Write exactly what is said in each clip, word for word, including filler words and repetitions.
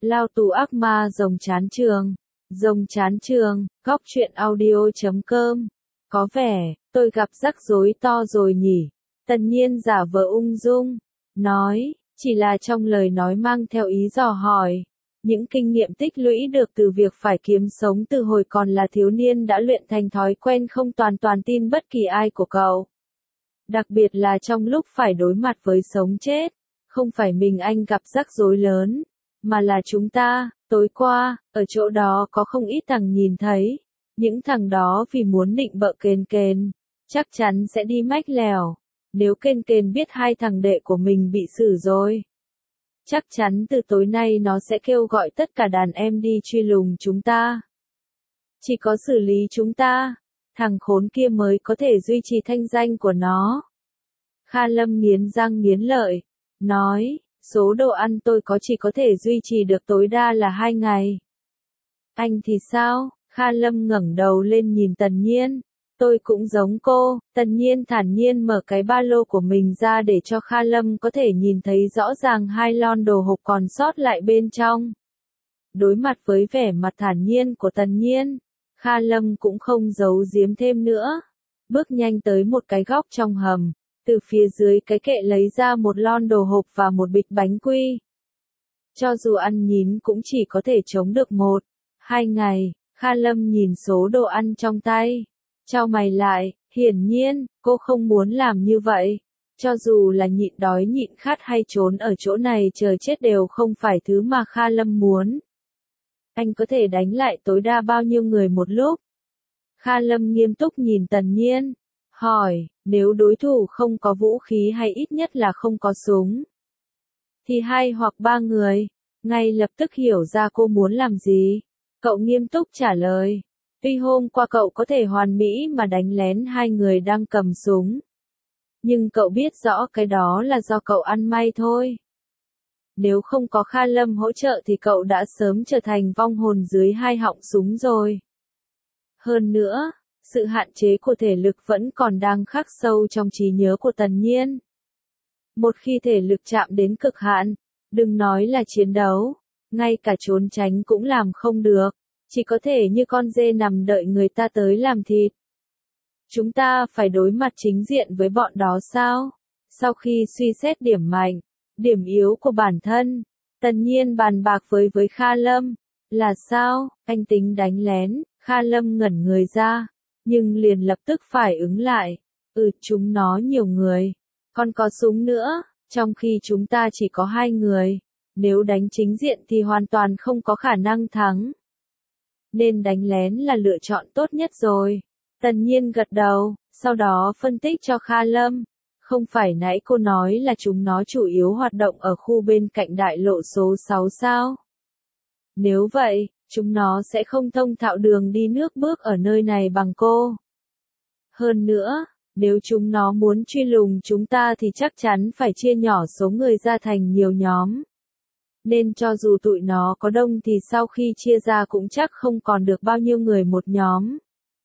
Lao tù ác ma rồng chán trường. Rồng chán trường, góc truyện audio chấm com. Có vẻ, tôi gặp rắc rối to rồi nhỉ. Tần Nhiên giả vờ ung dung. Nói, chỉ là trong lời nói mang theo ý dò hỏi. Những kinh nghiệm tích lũy được từ việc phải kiếm sống từ hồi còn là thiếu niên đã luyện thành thói quen không toàn toàn tin bất kỳ ai của cậu. Đặc biệt là trong lúc phải đối mặt với sống chết. Không phải mình anh gặp rắc rối lớn, mà là chúng ta, tối qua, ở chỗ đó có không ít thằng nhìn thấy. Những thằng đó vì muốn nịnh bợ Kền Kền, chắc chắn sẽ đi mách lèo. Nếu Kền Kền biết hai thằng đệ của mình bị xử rồi, chắc chắn từ tối nay nó sẽ kêu gọi tất cả đàn em đi truy lùng chúng ta. Chỉ có xử lý chúng ta, thằng khốn kia mới có thể duy trì thanh danh của nó. Kha Lâm nghiến răng nghiến lợi, nói, số đồ ăn tôi có chỉ có thể duy trì được tối đa là hai ngày. Anh thì sao? Kha Lâm ngẩng đầu lên nhìn Tần Nhiên. Tôi cũng giống cô. Tần Nhiên thản nhiên mở cái ba lô của mình ra để cho Kha Lâm có thể nhìn thấy rõ ràng hai lon đồ hộp còn sót lại bên trong. Đối mặt với vẻ mặt thản nhiên của Tần Nhiên, Kha Lâm cũng không giấu giếm thêm nữa. Bước nhanh tới một cái góc trong hầm. Từ phía dưới cái kệ lấy ra một lon đồ hộp và một bịch bánh quy. Cho dù ăn nhín cũng chỉ có thể chống được một, hai ngày. Kha Lâm nhìn số đồ ăn trong tay. Chau mày lại, hiển nhiên, cô không muốn làm như vậy. Cho dù là nhịn đói nhịn khát hay trốn ở chỗ này chờ chết đều không phải thứ mà Kha Lâm muốn. Anh có thể đánh lại tối đa bao nhiêu người một lúc? Kha Lâm nghiêm túc nhìn Tần Nhiên. Hỏi, nếu đối thủ không có vũ khí hay ít nhất là không có súng, thì hai hoặc ba người. Ngay lập tức hiểu ra cô muốn làm gì. Cậu nghiêm túc trả lời. Tuy hôm qua cậu có thể hoàn mỹ mà đánh lén hai người đang cầm súng. Nhưng cậu biết rõ cái đó là do cậu ăn may thôi. Nếu không có Kha Lâm hỗ trợ thì cậu đã sớm trở thành vong hồn dưới hai họng súng rồi. Hơn nữa, sự hạn chế của thể lực vẫn còn đang khắc sâu trong trí nhớ của Tần Nhiên. Một khi thể lực chạm đến cực hạn, đừng nói là chiến đấu, ngay cả trốn tránh cũng làm không được, chỉ có thể như con dê nằm đợi người ta tới làm thịt. Chúng ta phải đối mặt chính diện với bọn đó sao? Sau khi suy xét điểm mạnh, điểm yếu của bản thân, Tần Nhiên bàn bạc với với Kha Lâm. Là sao? Anh tính đánh lén. Kha Lâm ngẩn người ra, nhưng liền lập tức phải ứng lại. Ừ, chúng nó nhiều người, còn có súng nữa, trong khi chúng ta chỉ có hai người. Nếu đánh chính diện thì hoàn toàn không có khả năng thắng. Nên đánh lén là lựa chọn tốt nhất rồi. Tần Nhiên gật đầu, sau đó phân tích cho Kha Lâm. Không phải nãy cô nói là chúng nó chủ yếu hoạt động ở khu bên cạnh đại lộ số sáu sao? Nếu vậy, chúng nó sẽ không thông thạo đường đi nước bước ở nơi này bằng cô. Hơn nữa, nếu chúng nó muốn truy lùng chúng ta thì chắc chắn phải chia nhỏ số người ra thành nhiều nhóm. Nên cho dù tụi nó có đông thì sau khi chia ra cũng chắc không còn được bao nhiêu người một nhóm.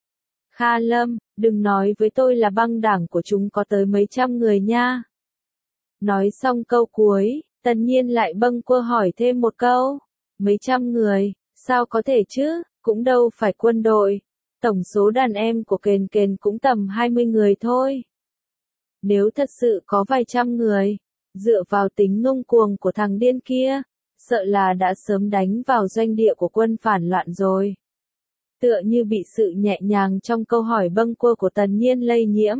Kha Lâm, đừng nói với tôi là băng đảng của chúng có tới mấy trăm người nha. Nói xong câu cuối, Tần Nhiên lại bâng quơ hỏi thêm một câu. Mấy trăm người, sao có thể chứ, cũng đâu phải quân đội. Tổng số đàn em của Kền Kền cũng tầm hai mươi người thôi. Nếu thật sự có vài trăm người, dựa vào tính ngông cuồng của thằng điên kia, sợ là đã sớm đánh vào doanh địa của quân phản loạn rồi. Tựa như bị sự nhẹ nhàng trong câu hỏi bâng quơ của Tần Nhiên lây nhiễm.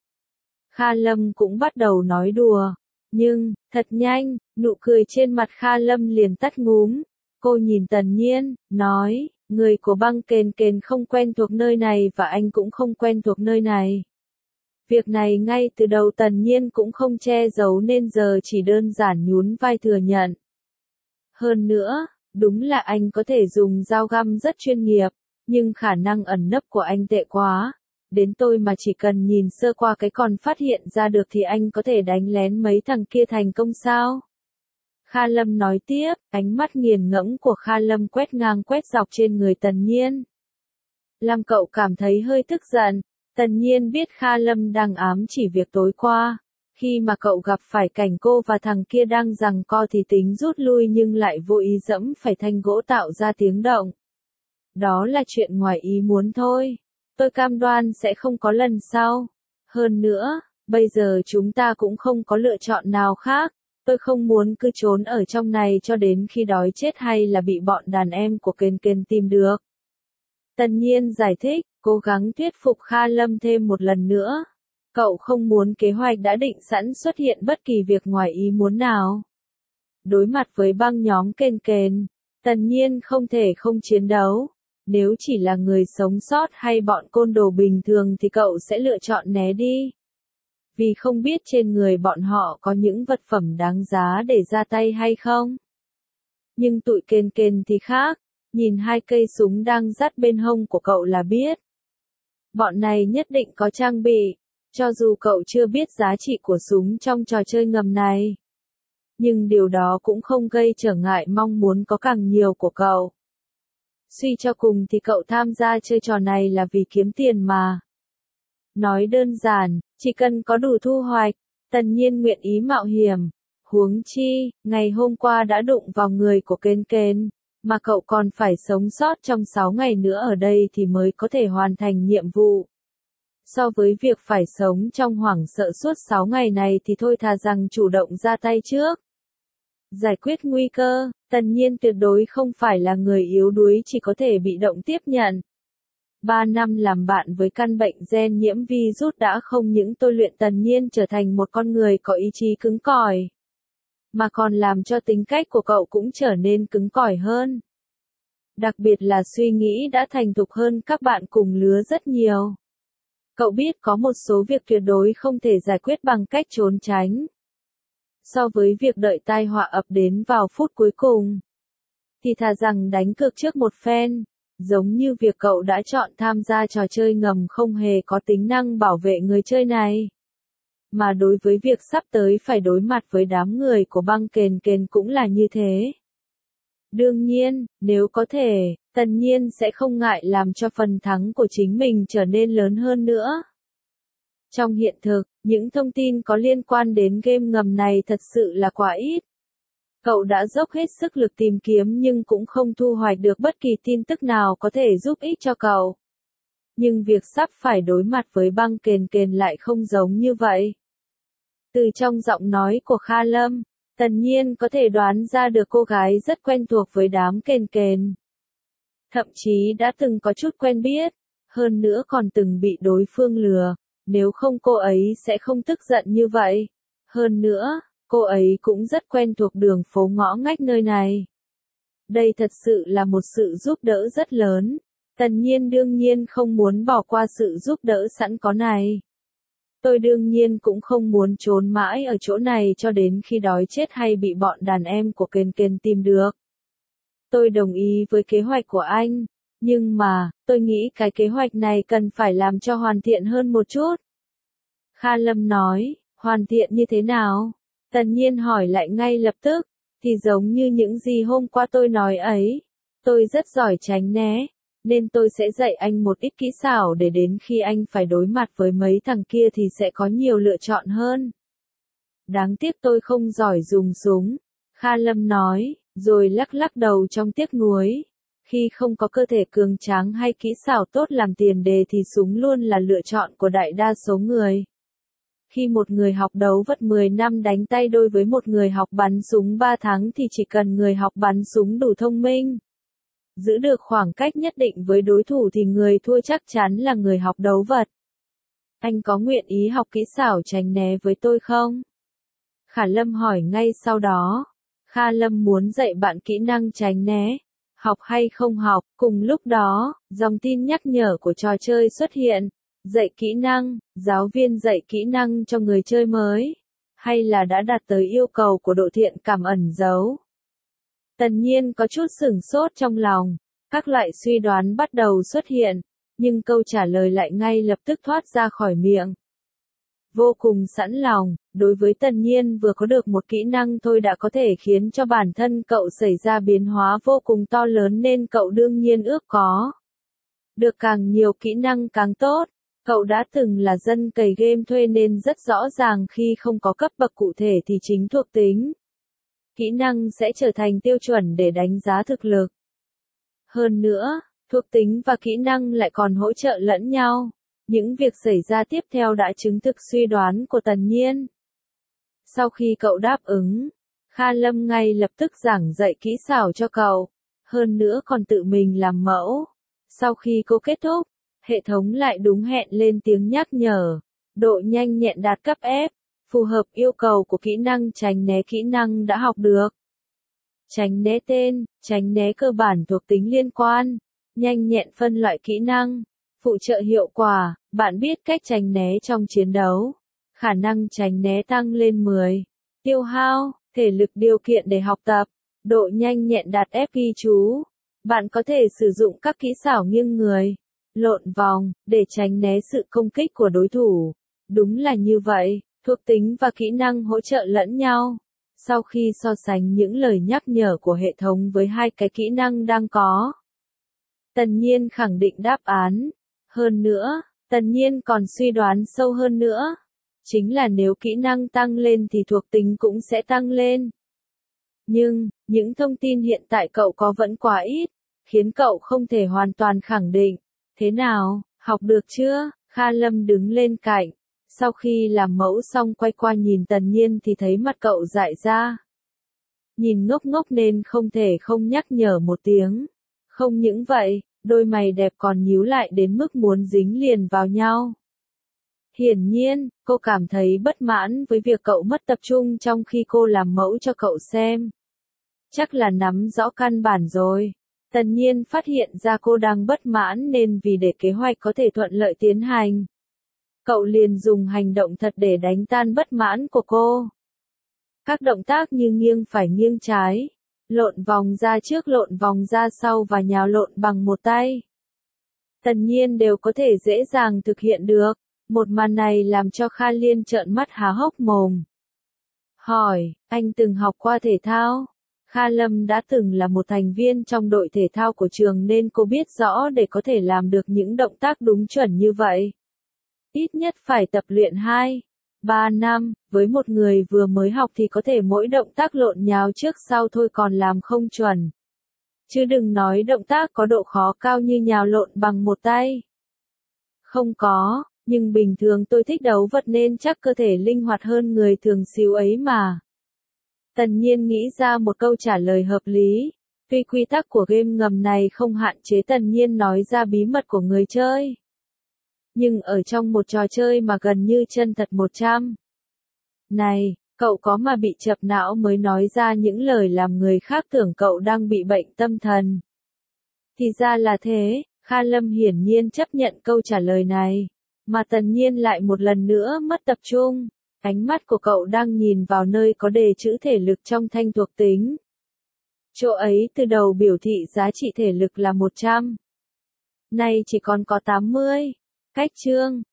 Kha Lâm cũng bắt đầu nói đùa, nhưng, thật nhanh, nụ cười trên mặt Kha Lâm liền tắt ngúm. Cô nhìn Tần Nhiên, nói, người của băng Kền Kền không quen thuộc nơi này và anh cũng không quen thuộc nơi này. Việc này ngay từ đầu Tần Nhiên cũng không che giấu nên giờ chỉ đơn giản nhún vai thừa nhận. Hơn nữa, đúng là anh có thể dùng dao găm rất chuyên nghiệp, nhưng khả năng ẩn nấp của anh tệ quá. Đến tôi mà chỉ cần nhìn sơ qua cái còn phát hiện ra được thì anh có thể đánh lén mấy thằng kia thành công sao? Kha Lâm nói tiếp, ánh mắt nghiền ngẫm của Kha Lâm quét ngang quét dọc trên người Tần Nhiên. Làm cậu cảm thấy hơi tức giận. Tần Nhiên biết Kha Lâm đang ám chỉ việc tối qua. Khi mà cậu gặp phải cảnh cô và thằng kia đang giằng co thì tính rút lui nhưng lại vô ý dẫm phải thanh gỗ tạo ra tiếng động. Đó là chuyện ngoài ý muốn thôi. Tôi cam đoan sẽ không có lần sau. Hơn nữa, bây giờ chúng ta cũng không có lựa chọn nào khác. Tôi không muốn cứ trốn ở trong này cho đến khi đói chết hay là bị bọn đàn em của Kền Kền tìm được. Tần Nhiên giải thích, cố gắng thuyết phục Kha Lâm thêm một lần nữa. Cậu không muốn kế hoạch đã định sẵn xuất hiện bất kỳ việc ngoài ý muốn nào. Đối mặt với băng nhóm Kền Kền, Tần Nhiên không thể không chiến đấu. Nếu chỉ là người sống sót hay bọn côn đồ bình thường thì cậu sẽ lựa chọn né đi. Vì không biết trên người bọn họ có những vật phẩm đáng giá để ra tay hay không. Nhưng tụi Kền Kền thì khác, nhìn hai cây súng đang dắt bên hông của cậu là biết. Bọn này nhất định có trang bị, cho dù cậu chưa biết giá trị của súng trong trò chơi ngầm này. Nhưng điều đó cũng không gây trở ngại mong muốn có càng nhiều của cậu. Suy cho cùng thì cậu tham gia chơi trò này là vì kiếm tiền mà. Nói đơn giản, chỉ cần có đủ thu hoạch, Tần Nhiên nguyện ý mạo hiểm. Huống chi, ngày hôm qua đã đụng vào người của Kền Kền, mà cậu còn phải sống sót trong sáu ngày nữa ở đây thì mới có thể hoàn thành nhiệm vụ. So với việc phải sống trong hoảng sợ suốt sáu ngày này thì thôi thà rằng chủ động ra tay trước. Giải quyết nguy cơ, Tần Nhiên tuyệt đối không phải là người yếu đuối chỉ có thể bị động tiếp nhận. Ba năm làm bạn với căn bệnh gen nhiễm virus đã không những tôi luyện Tần Nhiên trở thành một con người có ý chí cứng cỏi, mà còn làm cho tính cách của cậu cũng trở nên cứng cỏi hơn. Đặc biệt là suy nghĩ đã thành thục hơn các bạn cùng lứa rất nhiều. Cậu biết có một số việc tuyệt đối không thể giải quyết bằng cách trốn tránh. So với việc đợi tai họa ập đến vào phút cuối cùng, thì thà rằng đánh cược trước một phen, giống như việc cậu đã chọn tham gia trò chơi ngầm không hề có tính năng bảo vệ người chơi này. Mà đối với việc sắp tới phải đối mặt với đám người của băng Kền Kền cũng là như thế. Đương nhiên, nếu có thể, Tần Nhiên sẽ không ngại làm cho phần thắng của chính mình trở nên lớn hơn nữa. Trong hiện thực, những thông tin có liên quan đến game ngầm này thật sự là quá ít. Cậu đã dốc hết sức lực tìm kiếm nhưng cũng không thu hoạch được bất kỳ tin tức nào có thể giúp ích cho cậu. Nhưng việc sắp phải đối mặt với băng Kền Kền lại không giống như vậy. Từ trong giọng nói của Kha Lâm, Tần Nhiên có thể đoán ra được cô gái rất quen thuộc với đám Kền Kền. Thậm chí đã từng có chút quen biết, hơn nữa còn từng bị đối phương lừa, nếu không cô ấy sẽ không tức giận như vậy. Hơn nữa, cô ấy cũng rất quen thuộc đường phố ngõ ngách nơi này. Đây thật sự là một sự giúp đỡ rất lớn. Tần Nhiên đương nhiên không muốn bỏ qua sự giúp đỡ sẵn có này. Tôi đương nhiên cũng không muốn trốn mãi ở chỗ này cho đến khi đói chết hay bị bọn đàn em của Kền Kền tìm được. Tôi đồng ý với kế hoạch của anh, nhưng mà, tôi nghĩ cái kế hoạch này cần phải làm cho hoàn thiện hơn một chút. Kha Lâm nói, hoàn thiện như thế nào? Tần Nhiên hỏi lại ngay lập tức, thì giống như những gì hôm qua tôi nói ấy. Tôi rất giỏi tránh né, nên tôi sẽ dạy anh một ít kỹ xảo để đến khi anh phải đối mặt với mấy thằng kia thì sẽ có nhiều lựa chọn hơn. Đáng tiếc tôi không giỏi dùng súng, Kha Lâm nói, rồi lắc lắc đầu trong tiếc nuối. Khi không có cơ thể cường tráng hay kỹ xảo tốt làm tiền đề thì súng luôn là lựa chọn của đại đa số người. Khi một người học đấu vật mười năm đánh tay đôi với một người học bắn súng ba tháng thì chỉ cần người học bắn súng đủ thông minh, giữ được khoảng cách nhất định với đối thủ thì người thua chắc chắn là người học đấu vật. Anh có nguyện ý học kỹ xảo tránh né với tôi không? Khả Lâm hỏi ngay sau đó. Kha Lâm muốn dạy bạn kỹ năng tránh né. Học hay không học, cùng lúc đó, dòng tin nhắc nhở của trò chơi xuất hiện. Dạy kỹ năng, giáo viên dạy kỹ năng cho người chơi mới. Hay là đã đạt tới yêu cầu của độ thiện cảm ẩn giấu? Tần Nhiên có chút sửng sốt trong lòng. Các loại suy đoán bắt đầu xuất hiện. Nhưng câu trả lời lại ngay lập tức thoát ra khỏi miệng. Vô cùng sẵn lòng, đối với Tần Nhiên vừa có được một kỹ năng thôi đã có thể khiến cho bản thân cậu xảy ra biến hóa vô cùng to lớn nên cậu đương nhiên ước có được càng nhiều kỹ năng càng tốt. Cậu đã từng là dân cày game thuê nên rất rõ ràng khi không có cấp bậc cụ thể thì chính thuộc tính, kỹ năng sẽ trở thành tiêu chuẩn để đánh giá thực lực. Hơn nữa, thuộc tính và kỹ năng lại còn hỗ trợ lẫn nhau. Những việc xảy ra tiếp theo đã chứng thực suy đoán của Tần Nhiên. Sau khi cậu đáp ứng, Kha Lâm ngay lập tức giảng dạy kỹ xảo cho cậu, hơn nữa còn tự mình làm mẫu. Sau khi cô kết thúc, hệ thống lại đúng hẹn lên tiếng nhắc nhở, độ nhanh nhẹn đạt cấp F, phù hợp yêu cầu của kỹ năng tránh né kỹ năng đã học được. Tránh né tên, tránh né cơ bản thuộc tính liên quan, nhanh nhẹn phân loại kỹ năng, phụ trợ hiệu quả, bạn biết cách tránh né trong chiến đấu. Khả năng tránh né tăng lên mười. Tiêu hao, thể lực điều kiện để học tập, độ nhanh nhẹn đạt F ghi chú. Bạn có thể sử dụng các kỹ xảo nghiêng người, lộn vòng, để tránh né sự công kích của đối thủ. Đúng là như vậy, thuộc tính và kỹ năng hỗ trợ lẫn nhau. Sau khi so sánh những lời nhắc nhở của hệ thống với hai cái kỹ năng đang có, Tần Nhiên khẳng định đáp án. Hơn nữa, Tần Nhiên còn suy đoán sâu hơn nữa. Chính là nếu kỹ năng tăng lên thì thuộc tính cũng sẽ tăng lên. Nhưng, những thông tin hiện tại cậu có vẫn quá ít, khiến cậu không thể hoàn toàn khẳng định. Thế nào, học được chưa? Kha Lâm đứng lên cạnh. Sau khi làm mẫu xong quay qua nhìn Tần Nhiên thì thấy mặt cậu dại ra. Nhìn ngốc ngốc nên không thể không nhắc nhở một tiếng. Không những vậy, đôi mày đẹp còn nhíu lại đến mức muốn dính liền vào nhau. Hiển nhiên, cô cảm thấy bất mãn với việc cậu mất tập trung trong khi cô làm mẫu cho cậu xem. Chắc là nắm rõ căn bản rồi. Tần Nhiên phát hiện ra cô đang bất mãn nên vì để kế hoạch có thể thuận lợi tiến hành, cậu liền dùng hành động thật để đánh tan bất mãn của cô. Các động tác như nghiêng phải nghiêng trái, lộn vòng ra trước lộn vòng ra sau và nhào lộn bằng một tay, Tần Nhiên đều có thể dễ dàng thực hiện được. Một màn này làm cho Kha Liên trợn mắt há hốc mồm. Hỏi, anh từng học qua thể thao? Kha Lâm đã từng là một thành viên trong đội thể thao của trường nên cô biết rõ để có thể làm được những động tác đúng chuẩn như vậy. Ít nhất phải tập luyện hai, ba năm, với một người vừa mới học thì có thể mỗi động tác lộn nhào trước sau thôi còn làm không chuẩn. Chứ đừng nói động tác có độ khó cao như nhào lộn bằng một tay. Không có. Nhưng bình thường tôi thích đấu vật nên chắc cơ thể linh hoạt hơn người thường xíu ấy mà. Tần Nhiên nghĩ ra một câu trả lời hợp lý. Tuy quy tắc của game ngầm này không hạn chế Tần Nhiên nói ra bí mật của người chơi. Nhưng ở trong một trò chơi mà gần như chân thật một trăm. Này, cậu có mà bị chập não mới nói ra những lời làm người khác tưởng cậu đang bị bệnh tâm thần. Thì ra là thế, Kha Lâm hiển nhiên chấp nhận câu trả lời này. Mà Tần Nhiên lại một lần nữa mất tập trung. Ánh mắt của cậu đang nhìn vào nơi có đề chữ thể lực trong thanh thuộc tính. Chỗ ấy từ đầu biểu thị giá trị thể lực là một trăm. Nay chỉ còn có tám mươi. Cách chương.